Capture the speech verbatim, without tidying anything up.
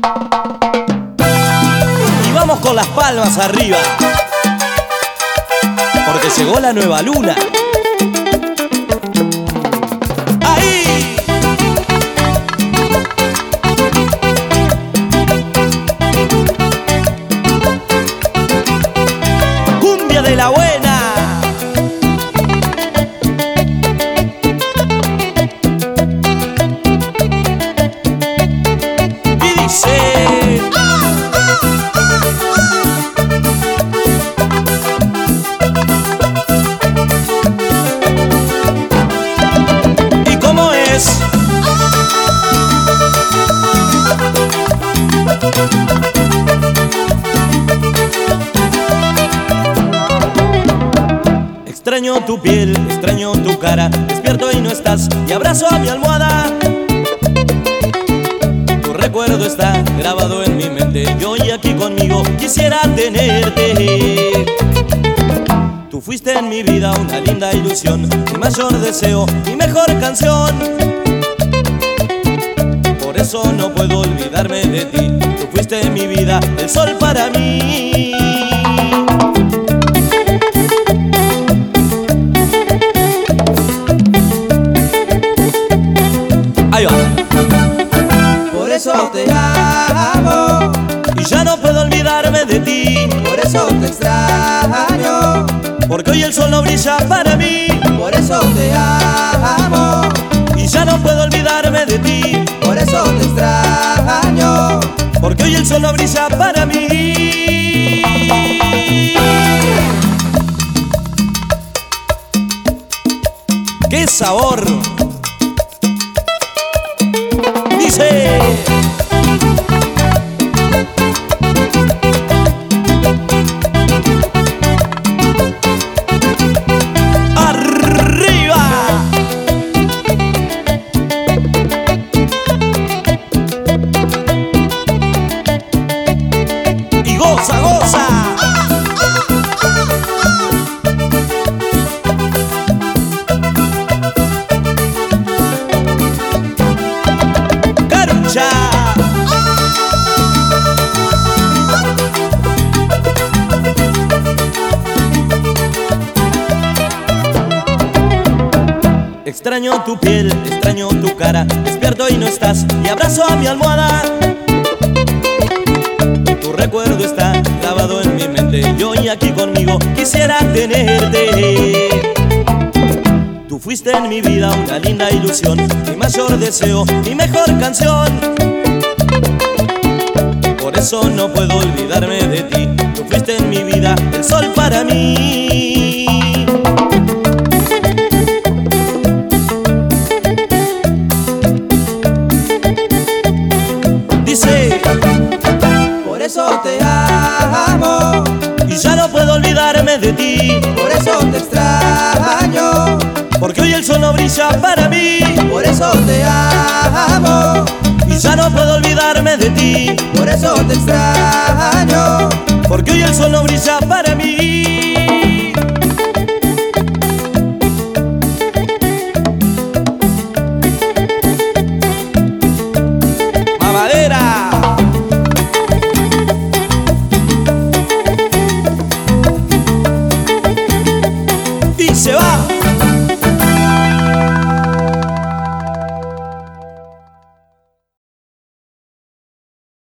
Y vamos con las palmas arriba, porque llegó la nueva luna. ¡Ahí! Cumbia de la buena. Y dice... ¿Y cómo es? Extraño tu piel, extraño tu cara, despierto y no estás, y abrazo a mi almohada. Tu recuerdo está grabado en mi mente, yo y aquí conmigo quisiera tenerte. Tú fuiste en mi vida una linda ilusión, mi mayor deseo, mi mejor canción. Por eso no puedo olvidarme de ti, tú fuiste en mi vida, el sol para mí. Ahí va. Por eso te amo Y ya no puedo olvidarme de ti, por eso te extraño, porque hoy el sol no brilla para mí. por eso te amo, Y ya no puedo olvidarme de ti, por eso te extraño, porque hoy el sol no brilla para mí. ¡Qué sabor! Dice... ¡Arriba! Y goza, goza. ¡Carucha! Extraño tu piel, extraño tu cara, despierto y no estás, y abrazo a mi almohada. Tu recuerdo está grabado en mi mente, yo y aquí conmigo quisiera tenerte. Tú fuiste en mi vida una linda ilusión, mi mayor deseo, mi mejor canción. Por eso no puedo olvidarme de ti, tú fuiste en mi vida, el sol para mí. Dice... por eso te amo, Y ya no puedo olvidarme de ti, por eso te extraño, porque hoy el sol no brilla para mí. por eso te amo, Y ya no puedo olvidarme de ti, por eso te extraño, porque hoy el sol no brilla para mí.